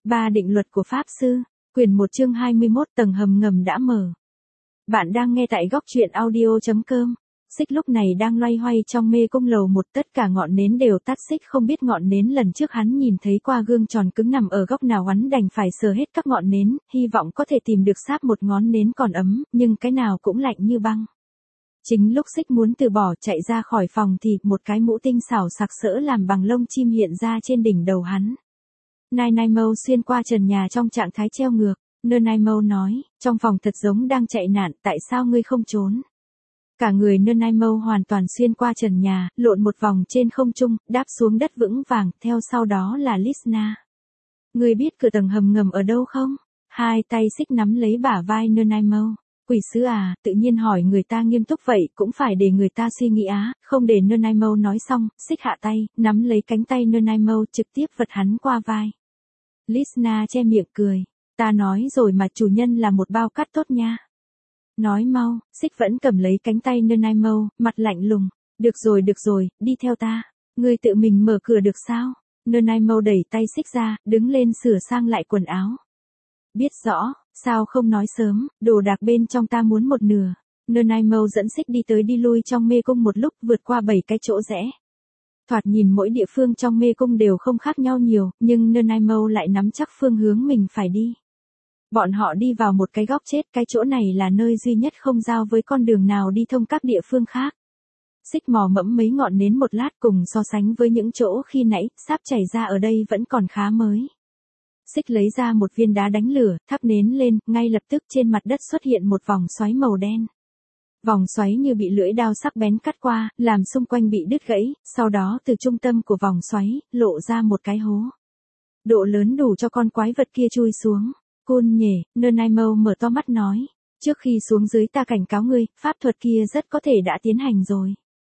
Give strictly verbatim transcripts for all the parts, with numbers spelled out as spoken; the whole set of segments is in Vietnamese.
Ba định luật của Pháp Sư, quyển một chương hai mươi mốt tầng hầm ngầm đã mở. Bạn đang nghe tại góc truyện audio chấm com. Xích lúc này đang loay hoay trong mê cung lầu một, tất cả ngọn nến đều tắt. Xích không biết ngọn nến lần trước hắn nhìn thấy qua gương tròn cứng nằm ở góc nào, hắn đành phải sờ hết các ngọn nến, hy vọng có thể tìm được sáp một ngón nến còn ấm, nhưng cái nào cũng lạnh như băng. Chính lúc Xích muốn từ bỏ chạy ra khỏi phòng thì một cái mũ tinh xảo sặc sỡ làm bằng lông chim hiện ra trên đỉnh đầu hắn. Nanaimo xuyên qua trần nhà trong trạng thái treo ngược. Nanaimo nói, trong phòng thật giống đang chạy nạn, tại sao ngươi không trốn? Cả người Nanaimo hoàn toàn xuyên qua trần nhà, lộn một vòng trên không trung, đáp xuống đất vững vàng, theo sau đó là Lisna. Ngươi biết cửa tầng hầm ngầm ở đâu không? Hai tay Xích nắm lấy bả vai Nanaimo. Quỷ sứ à, tự nhiên hỏi người ta nghiêm túc vậy, cũng phải để người ta suy nghĩ á, không để Nanaimo nói xong, Xích hạ tay, nắm lấy cánh tay Nanaimo trực tiếp vật hắn qua vai. Lisna che miệng cười, ta nói rồi mà, chủ nhân là một bao cát tốt nha. Nói mau, Xích vẫn cầm lấy cánh tay Nanaimo, mặt lạnh lùng, được rồi được rồi, đi theo ta, ngươi tự mình mở cửa được sao? Nanaimo đẩy tay Xích ra, đứng lên sửa sang lại quần áo. Biết rõ, sao không nói sớm, đồ đạc bên trong ta muốn một nửa. Nanaimo dẫn Xích đi tới đi lui trong mê cung một lúc, vượt qua bảy cái chỗ rẽ. Thoạt nhìn mỗi địa phương trong mê cung đều không khác nhau nhiều, nhưng Nanaimo lại nắm chắc phương hướng mình phải đi. Bọn họ đi vào một cái góc chết, cái chỗ này là nơi duy nhất không giao với con đường nào đi thông các địa phương khác. Xích mò mẫm mấy ngọn nến một lát, cùng so sánh với những chỗ khi nãy, sáp chảy ra ở đây vẫn còn khá mới. Xích lấy ra một viên đá đánh lửa, thắp nến lên, ngay lập tức trên mặt đất xuất hiện một vòng xoáy màu đen. Vòng xoáy như bị lưỡi dao sắc bén cắt qua, làm xung quanh bị đứt gãy, sau đó từ trung tâm của vòng xoáy, lộ ra một cái hố. Độ lớn đủ cho con quái vật kia chui xuống. Côn nhề, Nanaimo mở to mắt nói, trước khi xuống dưới ta cảnh cáo ngươi, pháp thuật kia rất có thể đã tiến hành rồi.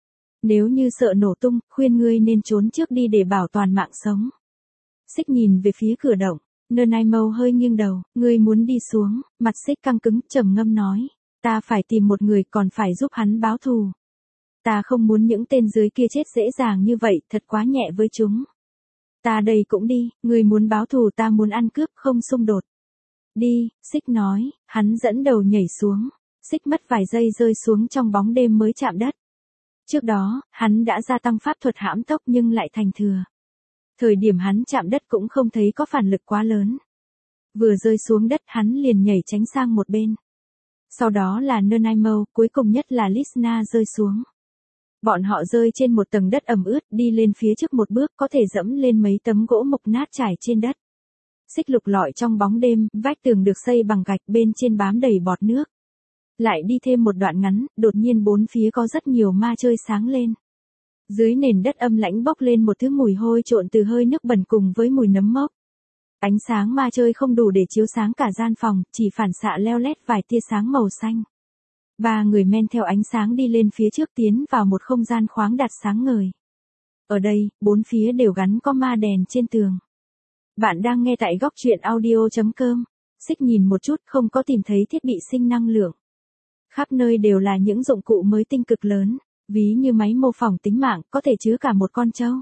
Nếu như sợ nổ tung, khuyên ngươi nên trốn trước đi để bảo toàn mạng sống. Xích nhìn về phía cửa động, Nanaimo hơi nghiêng đầu, ngươi muốn đi xuống, mặt Xích căng cứng, trầm ngâm nói, ta phải tìm một người còn phải giúp hắn báo thù. Ta không muốn những tên dưới kia chết dễ dàng như vậy, thật quá nhẹ với chúng. Ta đây cũng đi, ngươi muốn báo thù, ta muốn ăn cướp, không xung đột. Đi, Xích nói, hắn dẫn đầu nhảy xuống. Xích mất vài giây rơi xuống trong bóng đêm mới chạm đất. Trước đó, hắn đã gia tăng pháp thuật hãm tốc nhưng lại thành thừa. Thời điểm hắn chạm đất cũng không thấy có phản lực quá lớn. Vừa rơi xuống đất hắn liền nhảy tránh sang một bên. Sau đó là Nanaimo, cuối cùng nhất là Lisna rơi xuống. Bọn họ rơi trên một tầng đất ẩm ướt, đi lên phía trước một bước có thể dẫm lên mấy tấm gỗ mục nát trải trên đất. Xích lục lọi trong bóng đêm, vách tường được xây bằng gạch, bên trên bám đầy bọt nước. Lại đi thêm một đoạn ngắn, đột nhiên bốn phía có rất nhiều ma chơi sáng lên. Dưới nền đất âm lãnh bốc lên một thứ mùi hôi trộn từ hơi nước bẩn cùng với mùi nấm mốc. Ánh sáng ma chơi không đủ để chiếu sáng cả gian phòng, chỉ phản xạ leo lét vài tia sáng màu xanh. Ba người men theo ánh sáng đi lên phía trước, tiến vào một không gian khoáng đạt sáng ngời. Ở đây, bốn phía đều gắn có ma đèn trên tường. Bạn đang nghe tại góc truyện audio chấm com. Xích nhìn một chút, không có tìm thấy thiết bị sinh năng lượng. Khắp nơi đều là những dụng cụ mới tinh cực lớn, ví như máy mô phỏng tính mạng, có thể chứa cả một con trâu.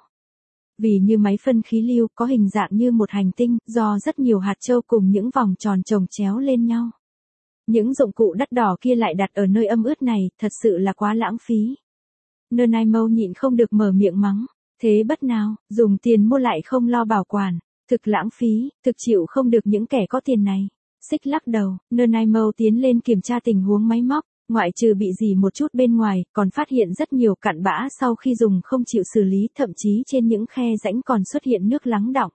Vì như máy phân khí lưu, có hình dạng như một hành tinh, do rất nhiều hạt trâu cùng những vòng tròn chồng chéo lên nhau. Những dụng cụ đắt đỏ kia lại đặt ở nơi âm ướt này, thật sự là quá lãng phí. Nanaimo nhịn không được mở miệng mắng, thế bất nào, dùng tiền mua lại không lo bảo quản. Thực lãng phí, thực chịu không được những kẻ có tiền này. Xích lắc đầu, Nanaimo tiến lên kiểm tra tình huống máy móc, ngoại trừ bị dỉ một chút bên ngoài, còn phát hiện rất nhiều cặn bã sau khi dùng không chịu xử lý, thậm chí trên những khe rãnh còn xuất hiện nước lắng đọng.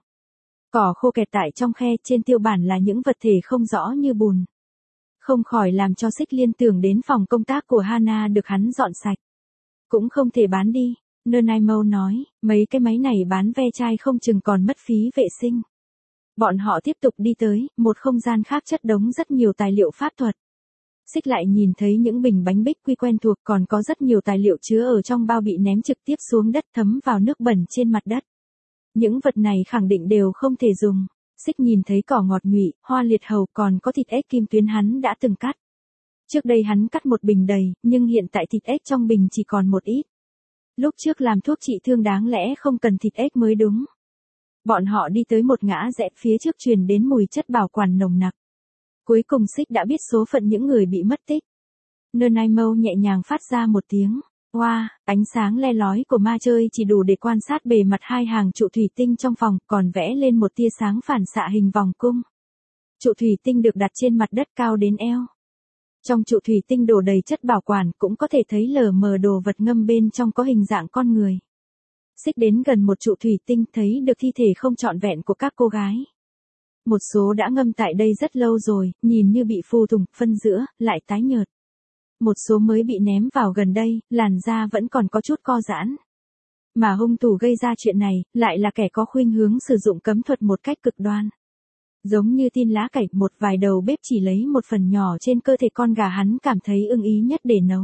Cỏ khô kẹt tại trong khe, trên tiêu bản là những vật thể không rõ như bùn. Không khỏi làm cho Xích liên tưởng đến phòng công tác của Hana được hắn dọn sạch. Cũng không thể bán đi. Nanaimo nói, mấy cái máy này bán ve chai không chừng còn mất phí vệ sinh. Bọn họ tiếp tục đi tới, một không gian khác chất đống rất nhiều tài liệu pháp thuật. Xích lại nhìn thấy những bình bánh bích quy quen thuộc, còn có rất nhiều tài liệu chứa ở trong bao bị ném trực tiếp xuống đất, thấm vào nước bẩn trên mặt đất. Những vật này khẳng định đều không thể dùng. Xích nhìn thấy cỏ ngọt nhụy, hoa liệt hầu, còn có thịt ếch kim tuyến hắn đã từng cắt. Trước đây hắn cắt một bình đầy, nhưng hiện tại thịt ếch trong bình chỉ còn một ít. Lúc trước làm thuốc trị thương đáng lẽ không cần thịt ếch mới đúng. Bọn họ đi tới một ngã rẽ, phía trước truyền đến mùi chất bảo quản nồng nặc. Cuối cùng Xích đã biết số phận những người bị mất tích. Nanaimo nhẹ nhàng phát ra một tiếng. Wow, ánh sáng le lói của ma chơi chỉ đủ để quan sát bề mặt hai hàng trụ thủy tinh trong phòng, còn vẽ lên một tia sáng phản xạ hình vòng cung. Trụ thủy tinh được đặt trên mặt đất cao đến eo. Trong trụ thủy tinh đổ đầy chất bảo quản, cũng có thể thấy lờ mờ đồ vật ngâm bên trong có hình dạng con người. Xích đến gần một trụ thủy tinh, thấy được thi thể không trọn vẹn của các cô gái. Một số đã ngâm tại đây rất lâu rồi, nhìn như bị phù thủng, phân giữa, lại tái nhợt. Một số mới bị ném vào gần đây, làn da vẫn còn có chút co giãn. Mà hung thủ gây ra chuyện này, lại là kẻ có khuynh hướng sử dụng cấm thuật một cách cực đoan. Giống như tin lá cải, một vài đầu bếp chỉ lấy một phần nhỏ trên cơ thể con gà hắn cảm thấy ưng ý nhất để nấu.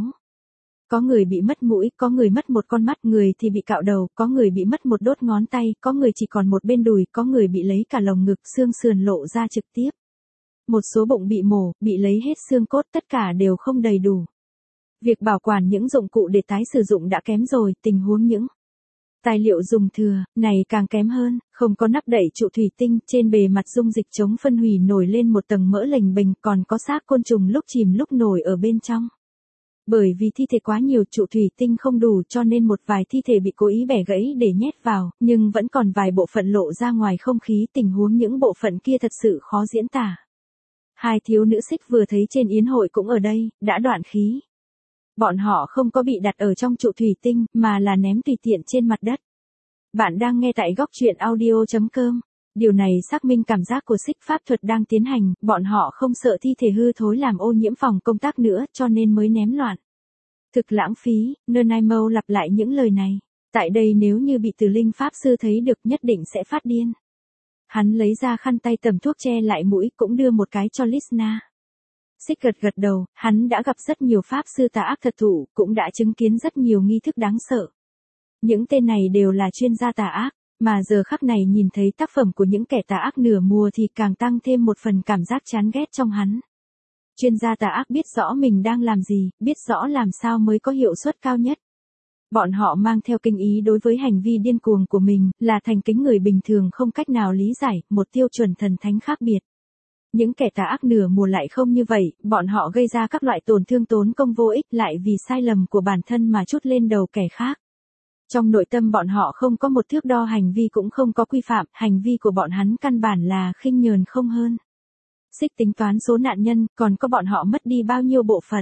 Có người bị mất mũi, có người mất một con mắt, người thì bị cạo đầu, có người bị mất một đốt ngón tay, có người chỉ còn một bên đùi, có người bị lấy cả lồng ngực, xương sườn lộ ra trực tiếp. Một số bụng bị mổ, bị lấy hết xương cốt, tất cả đều không đầy đủ. Việc bảo quản những dụng cụ để tái sử dụng đã kém rồi, tình huống những tài liệu dùng thừa, này càng kém hơn, không có nắp đậy trụ thủy tinh, trên bề mặt dung dịch chống phân hủy nổi lên một tầng mỡ lềnh bềnh, còn có xác côn trùng lúc chìm lúc nổi ở bên trong. Bởi vì thi thể quá nhiều, trụ thủy tinh không đủ, cho nên một vài thi thể bị cố ý bẻ gãy để nhét vào, nhưng vẫn còn vài bộ phận lộ ra ngoài không khí, tình huống những bộ phận kia thật sự khó diễn tả. Hai thiếu nữ Xích vừa thấy trên yến hội cũng ở đây, đã đoạn khí. Bọn họ không có bị đặt ở trong trụ thủy tinh, mà là ném tùy tiện trên mặt đất. Bạn đang nghe tại góc truyện audio chấm com. Điều này xác minh cảm giác của Xích, pháp thuật đang tiến hành, bọn họ không sợ thi thể hư thối làm ô nhiễm phòng công tác nữa, cho nên mới ném loạn. Thực lãng phí, Nanaimo lặp lại những lời này. Tại đây nếu như bị Tử Linh Pháp Sư thấy được nhất định sẽ phát điên. Hắn lấy ra khăn tay tầm thuốc che lại mũi, cũng đưa một cái cho Lisna. Xích gật gật đầu, hắn đã gặp rất nhiều Pháp Sư tà ác thật thụ, cũng đã chứng kiến rất nhiều nghi thức đáng sợ. Những tên này đều là chuyên gia tà ác, mà giờ khắc này nhìn thấy tác phẩm của những kẻ tà ác nửa mùa thì càng tăng thêm một phần cảm giác chán ghét trong hắn. Chuyên gia tà ác biết rõ mình đang làm gì, biết rõ làm sao mới có hiệu suất cao nhất. Bọn họ mang theo kinh ý đối với hành vi điên cuồng của mình, là thành kính người bình thường không cách nào lý giải, một tiêu chuẩn thần thánh khác biệt. Những kẻ tà ác nửa mùa lại không như vậy, bọn họ gây ra các loại tổn thương tốn công vô ích lại vì sai lầm của bản thân mà trút lên đầu kẻ khác. Trong nội tâm bọn họ không có một thước đo hành vi, cũng không có quy phạm, hành vi của bọn hắn căn bản là khinh nhờn không hơn. Xích tính toán số nạn nhân, còn có bọn họ mất đi bao nhiêu bộ phận.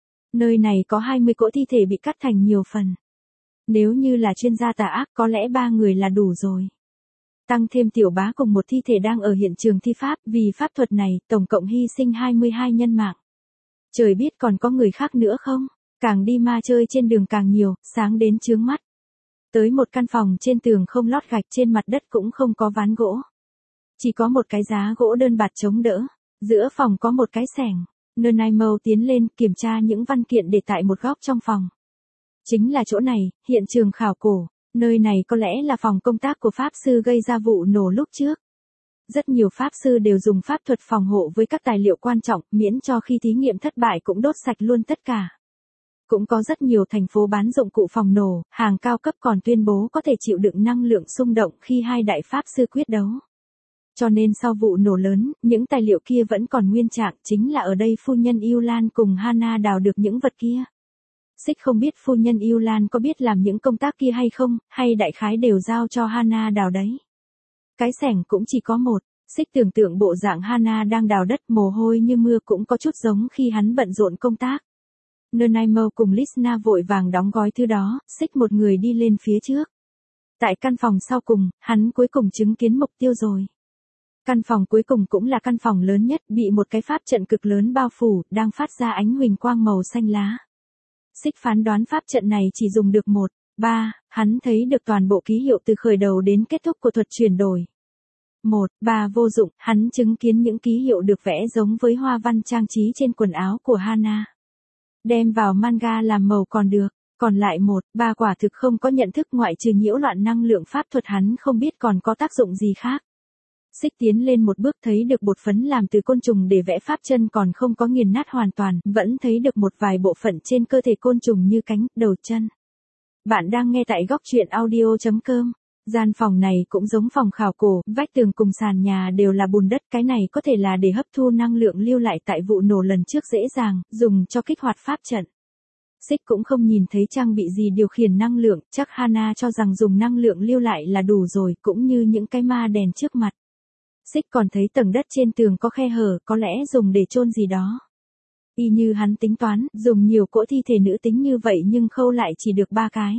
Nơi này có hai mươi cỗ thi thể bị cắt thành nhiều phần. Nếu như là chuyên gia tà ác có lẽ ba người là đủ rồi. Tăng thêm tiểu bá cùng một thi thể đang ở hiện trường thi pháp, vì pháp thuật này, tổng cộng hy sinh hai mươi hai nhân mạng. Trời biết còn có người khác nữa không? Càng đi ma chơi trên đường càng nhiều, sáng đến chướng mắt. Tới một căn phòng trên tường không lót gạch, trên mặt đất cũng không có ván gỗ. Chỉ có một cái giá gỗ đơn bạt chống đỡ. Giữa phòng có một cái xẻng. Nanaimo tiến lên kiểm tra những văn kiện để tại một góc trong phòng. Chính là chỗ này, hiện trường khảo cổ. Nơi này có lẽ là phòng công tác của Pháp Sư gây ra vụ nổ lúc trước. Rất nhiều Pháp Sư đều dùng pháp thuật phòng hộ với các tài liệu quan trọng, miễn cho khi thí nghiệm thất bại cũng đốt sạch luôn tất cả. Cũng có rất nhiều thành phố bán dụng cụ phòng nổ, hàng cao cấp còn tuyên bố có thể chịu đựng năng lượng xung động khi hai đại Pháp Sư quyết đấu. Cho nên sau vụ nổ lớn, những tài liệu kia vẫn còn nguyên trạng, chính là ở đây phu nhân Yêu Lan cùng Hana đào được những vật kia. Xích không biết phu nhân Yêu Lan có biết làm những công tác kia hay không, hay đại khái đều giao cho Hana đào đấy. Cái xẻng cũng chỉ có một, Xích tưởng tượng bộ dạng Hana đang đào đất, mồ hôi như mưa, cũng có chút giống khi hắn bận rộn công tác. Nanaimo cùng Lisna vội vàng đóng gói thứ đó, Xích một người đi lên phía trước. Tại căn phòng sau cùng, hắn cuối cùng chứng kiến mục tiêu rồi. Căn phòng cuối cùng cũng là căn phòng lớn nhất, bị một cái pháp trận cực lớn bao phủ, đang phát ra ánh huỳnh quang màu xanh lá. Xích phán đoán pháp trận này chỉ dùng được một, ba, hắn thấy được toàn bộ ký hiệu từ khởi đầu đến kết thúc của thuật chuyển đổi. Một, ba vô dụng, hắn chứng kiến những ký hiệu được vẽ giống với hoa văn trang trí trên quần áo của Hana. Đem vào manga làm màu còn được, còn lại một, ba quả thực không có nhận thức, ngoại trừ nhiễu loạn năng lượng pháp thuật hắn không biết còn có tác dụng gì khác. Xích tiến lên một bước thấy được bột phấn làm từ côn trùng để vẽ pháp chân còn không có nghiền nát hoàn toàn, vẫn thấy được một vài bộ phận trên cơ thể côn trùng như cánh, đầu chân. Bạn đang nghe tại góc truyện audio chấm com. Gian phòng này cũng giống phòng khảo cổ, vách tường cùng sàn nhà đều là bùn đất, cái này có thể là để hấp thu năng lượng lưu lại tại vụ nổ lần trước dễ dàng, dùng cho kích hoạt pháp trận. Xích cũng không nhìn thấy trang bị gì điều khiển năng lượng, chắc Hana cho rằng dùng năng lượng lưu lại là đủ rồi, cũng như những cái ma đèn trước mặt. Xích còn thấy tầng đất trên tường có khe hở, có lẽ dùng để chôn gì đó. Y như hắn tính toán, dùng nhiều cỗ thi thể nữ tính như vậy nhưng khâu lại chỉ được ba cái.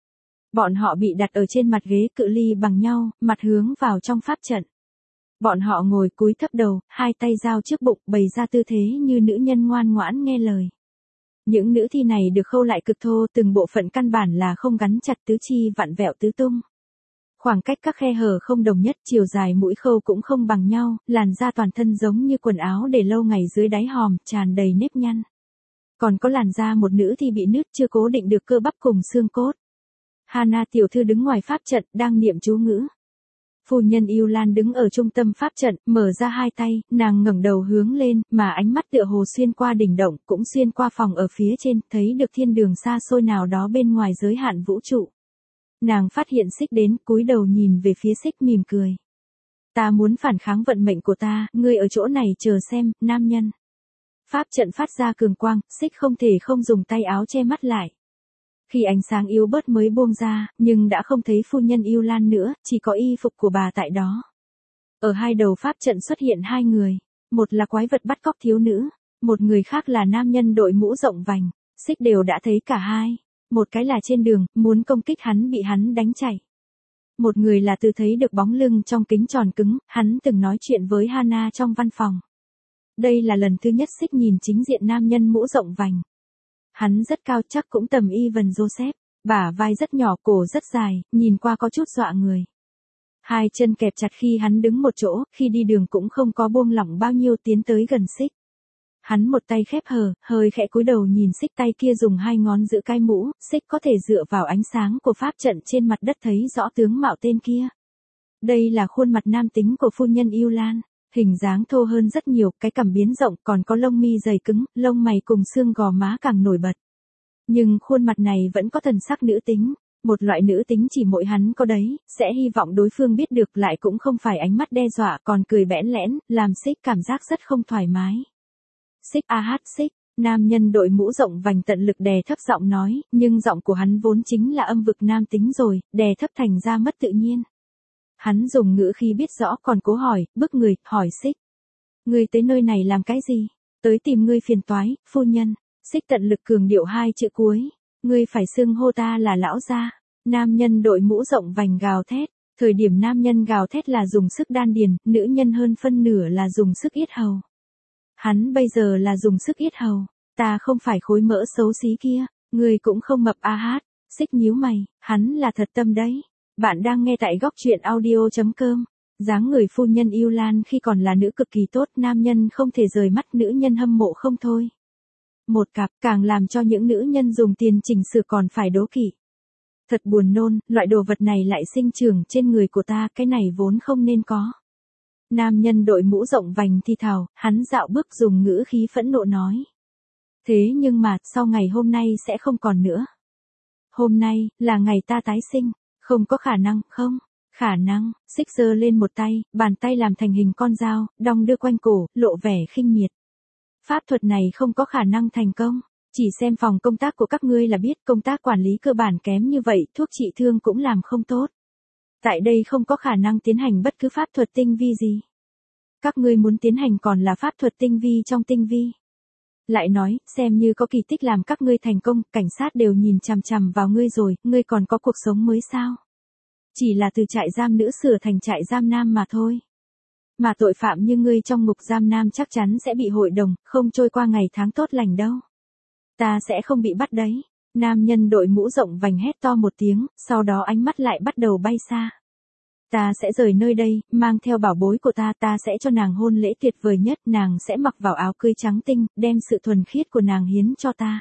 Bọn họ bị đặt ở trên mặt ghế cự ly bằng nhau, mặt hướng vào trong pháp trận. Bọn họ ngồi cúi thấp đầu, hai tay giao trước bụng, bày ra tư thế như nữ nhân ngoan ngoãn nghe lời. Những nữ thi này được khâu lại cực thô, từng bộ phận căn bản là không gắn chặt, tứ chi vặn vẹo tứ tung. Khoảng cách các khe hở không đồng nhất, chiều dài mũi khâu cũng không bằng nhau, làn da toàn thân giống như quần áo để lâu ngày dưới đáy hòm, tràn đầy nếp nhăn. Còn có làn da một nữ thì bị nứt, chưa cố định được cơ bắp cùng xương cốt. Hana tiểu thư đứng ngoài pháp trận, đang niệm chú ngữ. Phu nhân Yêu Lan đứng ở trung tâm pháp trận, mở ra hai tay, nàng ngẩng đầu hướng lên, mà ánh mắt tựa hồ xuyên qua đỉnh động, cũng xuyên qua phòng ở phía trên, thấy được thiên đường xa xôi nào đó bên ngoài giới hạn vũ trụ. Nàng phát hiện Xích đến, cúi đầu nhìn về phía Xích mỉm cười. Ta muốn phản kháng vận mệnh của ta, ngươi ở chỗ này chờ xem, nam nhân. Pháp trận phát ra cường quang, Xích không thể không dùng tay áo che mắt lại. Khi ánh sáng yếu bớt mới buông ra, nhưng đã không thấy phu nhân Yêu Lan nữa, chỉ có y phục của bà tại đó. Ở hai đầu pháp trận xuất hiện hai người, một là quái vật bắt cóc thiếu nữ, một người khác là nam nhân đội mũ rộng vành. Xích đều đã thấy cả hai, một cái là trên đường, muốn công kích hắn bị hắn đánh chạy. Một người là từ thấy được bóng lưng trong kính tròn cứng, hắn từng nói chuyện với Hana trong văn phòng. Đây là lần thứ nhất Xích nhìn chính diện nam nhân mũ rộng vành. Hắn rất cao, chắc cũng tầm Ivan Joseph, bả vai rất nhỏ, cổ rất dài, nhìn qua có chút dọa người. Hai chân kẹp chặt khi hắn đứng một chỗ, khi đi đường cũng không có buông lỏng bao nhiêu, tiến tới gần Xích. Hắn một tay khép hờ, hơi khẽ cúi đầu nhìn Xích, tay kia dùng hai ngón giữ cái mũ, Xích có thể dựa vào ánh sáng của pháp trận trên mặt đất thấy rõ tướng mạo tên kia. Đây là khuôn mặt nam tính của phu nhân Yêu Lan. Hình dáng thô hơn rất nhiều, cái cằm biến rộng, còn có lông mi dày cứng, lông mày cùng xương gò má càng nổi bật. Nhưng khuôn mặt này vẫn có thần sắc nữ tính, một loại nữ tính chỉ mỗi hắn có đấy, sẽ hy vọng đối phương biết được, lại cũng không phải ánh mắt đe dọa, còn cười bẽn lẽn, làm Xích cảm giác rất không thoải mái. Xích a hát Xích, nam nhân đội mũ rộng vành tận lực đè thấp giọng nói, nhưng giọng của hắn vốn chính là âm vực nam tính rồi, đè thấp thành ra mất tự nhiên. Hắn dùng ngữ khí biết rõ còn cố hỏi, bức người, hỏi Xích. Ngươi tới nơi này làm cái gì? Tới tìm ngươi phiền toái, phu nhân. Xích tận lực cường điệu hai chữ cuối. Ngươi phải xưng hô ta là lão gia. Nam nhân đội mũ rộng vành gào thét. Thời điểm nam nhân gào thét là dùng sức đan điền, nữ nhân hơn phân nửa là dùng sức yết hầu. Hắn bây giờ là dùng sức yết hầu. Ta không phải khối mỡ xấu xí kia. Ngươi cũng không mập a hát. Xích nhíu mày, hắn là thật tâm đấy. Bạn đang nghe tại góc truyện audio chấm com. Dáng người phu nhân Yêu Lan khi còn là nữ cực kỳ tốt, nam nhân không thể rời mắt, nữ nhân hâm mộ không thôi. Một cặp, càng làm cho những nữ nhân dùng tiền chỉnh sửa còn phải đố kỵ. Thật buồn nôn, loại đồ vật này lại sinh trưởng trên người của ta, cái này vốn không nên có. Nam nhân đội mũ rộng vành thì thào, hắn dạo bước dùng ngữ khí phẫn nộ nói. Thế nhưng mà, sau ngày hôm nay sẽ không còn nữa. Hôm nay, là ngày ta tái sinh. Không có khả năng, không? Khả năng. Xích giơ lên một tay, bàn tay làm thành hình con dao, đong đưa quanh cổ, lộ vẻ khinh miệt. Pháp thuật này không có khả năng thành công. Chỉ xem phòng công tác của các ngươi là biết, công tác quản lý cơ bản kém như vậy, thuốc trị thương cũng làm không tốt. Tại đây không có khả năng tiến hành bất cứ pháp thuật tinh vi gì. Các ngươi muốn tiến hành còn là pháp thuật tinh vi trong tinh vi. Lại nói, xem như có kỳ tích làm các ngươi thành công, cảnh sát đều nhìn chằm chằm vào ngươi rồi, ngươi còn có cuộc sống mới sao? Chỉ là từ trại giam nữ sửa thành trại giam nam mà thôi. Mà tội phạm như ngươi trong ngục giam nam chắc chắn sẽ bị hội đồng, không trôi qua ngày tháng tốt lành đâu. Ta sẽ không bị bắt đấy. Nam nhân đội mũ rộng vành hét to một tiếng, sau đó ánh mắt lại bắt đầu bay xa. Ta sẽ rời nơi đây, mang theo bảo bối của ta, ta sẽ cho nàng hôn lễ tuyệt vời nhất, nàng sẽ mặc vào áo cưới trắng tinh, đem sự thuần khiết của nàng hiến cho ta.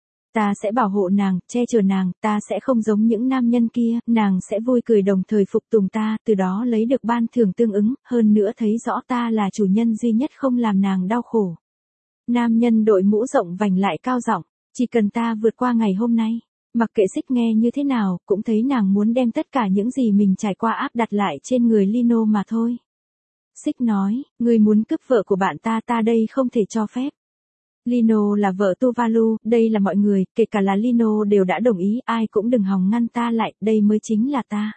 Ta sẽ bảo hộ nàng, che chở nàng, ta sẽ không giống những nam nhân kia, nàng sẽ vui cười đồng thời phục tùng ta, từ đó lấy được ban thưởng tương ứng, hơn nữa thấy rõ ta là chủ nhân duy nhất không làm nàng đau khổ. Nam nhân đội mũ rộng vành lại cao giọng, chỉ cần ta vượt qua ngày hôm nay, Mặc kệ Xích nghe như thế nào, cũng thấy nàng muốn đem tất cả những gì mình trải qua áp đặt lại trên người Lino mà thôi. Xích nói, ngươi muốn cướp vợ của bạn ta ta đây không thể cho phép. Lino là vợ Tuvalu, đây là mọi người, kể cả là Lino đều đã đồng ý, ai cũng đừng hòng ngăn ta lại, đây mới chính là ta.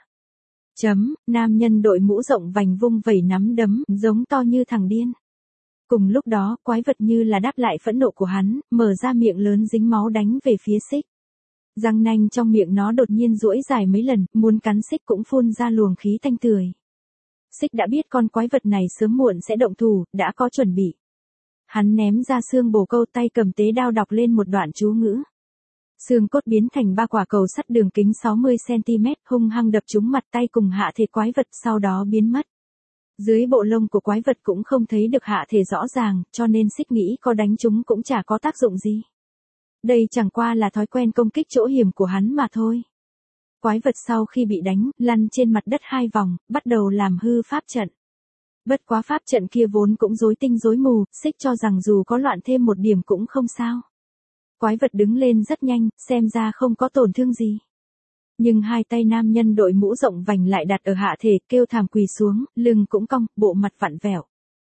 Chấm, nam nhân đội mũ rộng vành vung vẩy nắm đấm, giống to như thằng điên. Cùng lúc đó, quái vật như là đáp lại phẫn nộ của hắn, mở ra miệng lớn dính máu đánh về phía Xích. Răng nanh trong miệng nó đột nhiên duỗi dài mấy lần, muốn cắn Xích cũng phun ra luồng khí tanh tưởi. Xích đã biết con quái vật này sớm muộn sẽ động thủ, đã có chuẩn bị. Hắn ném ra xương bồ câu, tay cầm tế đao đọc lên một đoạn chú ngữ. Xương cốt biến thành ba quả cầu sắt đường kính sáu mươi xăng-ti-mét, hung hăng đập trúng mặt tay cùng hạ thể quái vật, sau đó biến mất. Dưới bộ lông của quái vật cũng không thấy được hạ thể rõ ràng, cho nên Xích nghĩ có đánh chúng cũng chả có tác dụng gì. Đây chẳng qua là thói quen công kích chỗ hiểm của hắn mà thôi. Quái vật sau khi bị đánh, lăn trên mặt đất hai vòng, bắt đầu làm hư pháp trận. Bất quá pháp trận kia vốn cũng rối tinh rối mù, Xích cho rằng dù có loạn thêm một điểm cũng không sao. Quái vật đứng lên rất nhanh, xem ra không có tổn thương gì. Nhưng hai tay nam nhân đội mũ rộng vành lại đặt ở hạ thể, kêu thảm quỳ xuống, lưng cũng cong, bộ mặt vặn vẹo.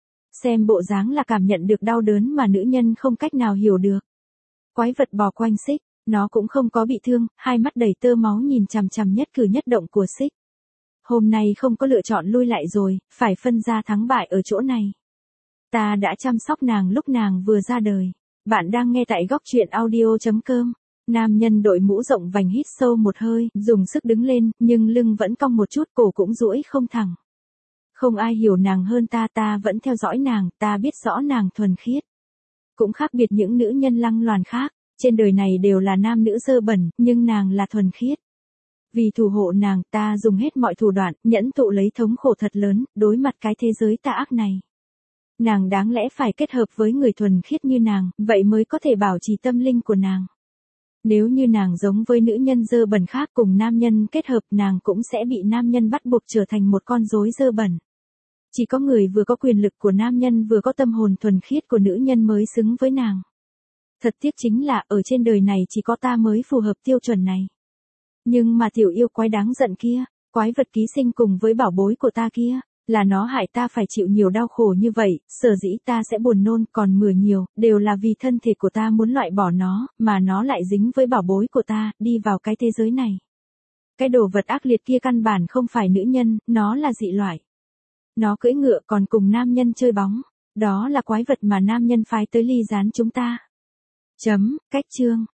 Xem bộ dáng là cảm nhận được đau đớn mà nữ nhân không cách nào hiểu được. Quái vật bò quanh Xích, nó cũng không có bị thương, hai mắt đầy tơ máu nhìn chằm chằm nhất cử nhất động của Xích. Hôm nay không có lựa chọn lui lại rồi, phải phân ra thắng bại ở chỗ này. Ta đã chăm sóc nàng lúc nàng vừa ra đời. Bạn đang nghe tại góc truyện audio chấm com. Nam nhân đội mũ rộng vành hít sâu một hơi, dùng sức đứng lên, nhưng lưng vẫn cong một chút, cổ cũng duỗi không thẳng. Không ai hiểu nàng hơn ta, ta vẫn theo dõi nàng, ta biết rõ nàng thuần khiết. Cũng khác biệt những nữ nhân lăng loàn khác, trên đời này đều là nam nữ dơ bẩn, nhưng nàng là thuần khiết. Vì thủ hộ nàng, ta dùng hết mọi thủ đoạn, nhẫn tụ lấy thống khổ thật lớn, đối mặt cái thế giới tà ác này. Nàng đáng lẽ phải kết hợp với người thuần khiết như nàng, vậy mới có thể bảo trì tâm linh của nàng. Nếu như nàng giống với nữ nhân dơ bẩn khác cùng nam nhân kết hợp, nàng cũng sẽ bị nam nhân bắt buộc trở thành một con rối dơ bẩn. Chỉ có người vừa có quyền lực của nam nhân vừa có tâm hồn thuần khiết của nữ nhân mới xứng với nàng. Thật tiếc chính là ở trên đời này chỉ có ta mới phù hợp tiêu chuẩn này. Nhưng mà tiểu yêu quái đáng giận kia, quái vật ký sinh cùng với bảo bối của ta kia, là nó hại ta phải chịu nhiều đau khổ như vậy, sở dĩ ta sẽ buồn nôn còn mửa nhiều, đều là vì thân thể của ta muốn loại bỏ nó, mà nó lại dính với bảo bối của ta, đi vào cái thế giới này. Cái đồ vật ác liệt kia căn bản không phải nữ nhân, nó là dị loại. Nó cưỡi ngựa còn cùng nam nhân chơi bóng, đó là quái vật mà nam nhân phái tới ly gián chúng ta. Chấm, cách chương.